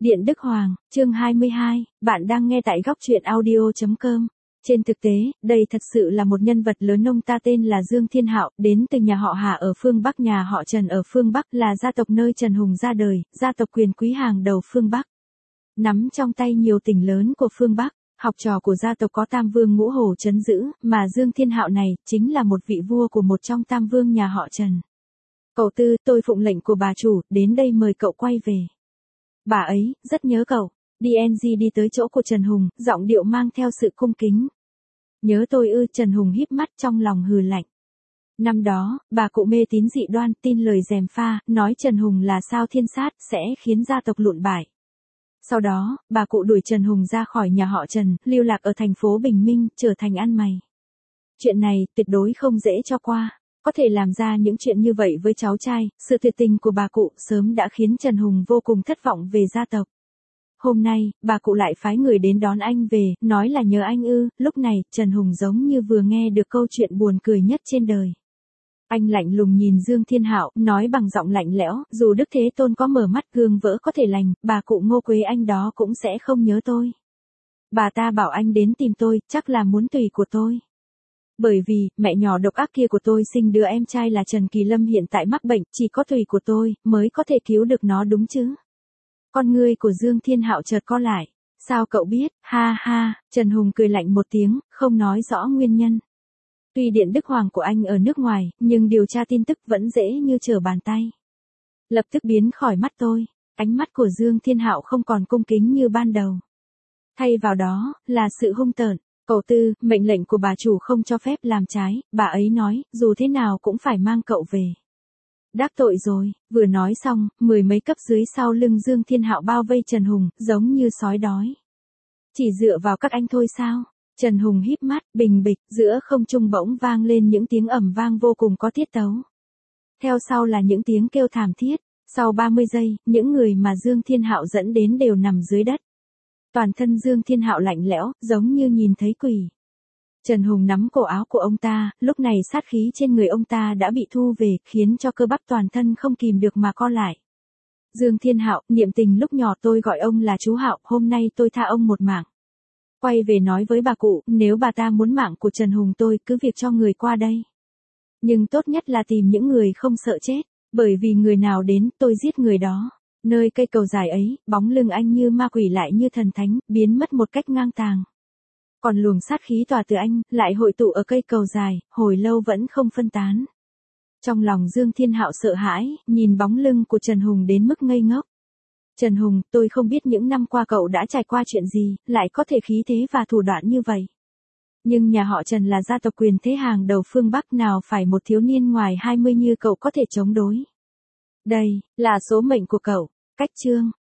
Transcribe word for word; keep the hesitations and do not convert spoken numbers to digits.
Điện Đức Hoàng, chương hai mươi hai, bạn đang nghe tại góc truyện audio chấm com. Trên thực tế, đây thật sự là một nhân vật lớn. Ông ta tên là Dương Thiên Hạo, đến từ nhà họ Hà ở phương Bắc, nhà họ Trần ở phương Bắc, là gia tộc nơi Trần Hùng ra đời, gia tộc quyền quý hàng đầu phương Bắc. Nắm trong tay nhiều tỉnh lớn của phương Bắc, học trò của gia tộc có Tam Vương Ngũ Hổ trấn giữ, mà Dương Thiên Hạo này chính là một vị vua của một trong Tam Vương nhà họ Trần. Cậu Tư, tôi phụng lệnh của bà chủ, đến đây mời cậu quay về. Bà ấy, rất nhớ cậu. đê en giê đi tới chỗ của Trần Hùng, giọng điệu mang theo sự cung kính. Nhớ tôi ư? Trần Hùng híp mắt trong lòng hừ lạnh. Năm đó, bà cụ mê tín dị đoan, tin lời gièm pha, nói Trần Hùng là sao thiên sát, sẽ khiến gia tộc lụn bại. Sau đó, bà cụ đuổi Trần Hùng ra khỏi nhà họ Trần, lưu lạc ở thành phố Bình Minh, trở thành ăn mày. Chuyện này, tuyệt đối không dễ cho qua. Có thể làm ra những chuyện như vậy với cháu trai, sự tuyệt tình của bà cụ sớm đã khiến Trần Hùng vô cùng thất vọng về gia tộc. Hôm nay, bà cụ lại phái người đến đón anh về, nói là nhờ anh ư. Lúc này, Trần Hùng giống như vừa nghe được câu chuyện buồn cười nhất trên đời. Anh lạnh lùng nhìn Dương Thiên Hạo, nói bằng giọng lạnh lẽo, dù Đức Thế Tôn có mở mắt gương vỡ có thể lành, bà cụ Ngô Quế Anh đó cũng sẽ không nhớ tôi. Bà ta bảo anh đến tìm tôi, chắc là muốn tùy của tôi. Bởi vì, mẹ nhỏ độc ác kia của tôi sinh đứa em trai là Trần Kỳ Lâm hiện tại mắc bệnh, chỉ có tùy của tôi, mới có thể cứu được nó đúng chứ. Con ngươi của Dương Thiên Hạo chợt co lại. Sao cậu biết? Ha ha, Trần Hùng cười lạnh một tiếng, không nói rõ nguyên nhân. Tuy Điện Đức Hoàng của anh ở nước ngoài, nhưng điều tra tin tức vẫn dễ như trở bàn tay. Lập tức biến khỏi mắt tôi. Ánh mắt của Dương Thiên Hạo không còn cung kính như ban đầu. Thay vào đó, là sự hung tợn. Cậu Tư, mệnh lệnh của bà chủ không cho phép làm trái, bà ấy nói, dù thế nào cũng phải mang cậu về. Đắc tội rồi. Vừa nói xong, mười mấy cấp dưới sau lưng Dương Thiên Hạo bao vây Trần Hùng, giống như sói đói. Chỉ dựa vào các anh thôi sao? Trần Hùng híp mắt, bình bịch, giữa không trung bỗng vang lên những tiếng ầm vang vô cùng có tiết tấu. Theo sau là những tiếng kêu thảm thiết. Sau ba mươi giây, những người mà Dương Thiên Hạo dẫn đến đều nằm dưới đất. Toàn thân Dương Thiên Hạo lạnh lẽo, giống như nhìn thấy quỷ. Trần Hùng nắm cổ áo của ông ta, lúc này sát khí trên người ông ta đã bị thu về, khiến cho cơ bắp toàn thân không kìm được mà co lại. Dương Thiên Hạo, niệm tình lúc nhỏ tôi gọi ông là chú Hạo, hôm nay tôi tha ông một mạng. Quay về nói với bà cụ, nếu bà ta muốn mạng của Trần Hùng tôi cứ việc cho người qua đây. Nhưng tốt nhất là tìm những người không sợ chết, bởi vì người nào đến, tôi giết người đó. Nơi cây cầu dài ấy, bóng lưng anh như ma quỷ lại như thần thánh, biến mất một cách ngang tàng. Còn luồng sát khí tỏa từ anh, lại hội tụ ở cây cầu dài, hồi lâu vẫn không phân tán. Trong lòng Dương Thiên Hạo sợ hãi, nhìn bóng lưng của Trần Hùng đến mức ngây ngốc. Trần Hùng, tôi không biết những năm qua cậu đã trải qua chuyện gì, lại có thể khí thế và thủ đoạn như vậy. Nhưng nhà họ Trần là gia tộc quyền thế hàng đầu phương Bắc, nào phải một thiếu niên ngoài hai mươi như cậu có thể chống đối. Đây, là số mệnh của cậu. Cách chương.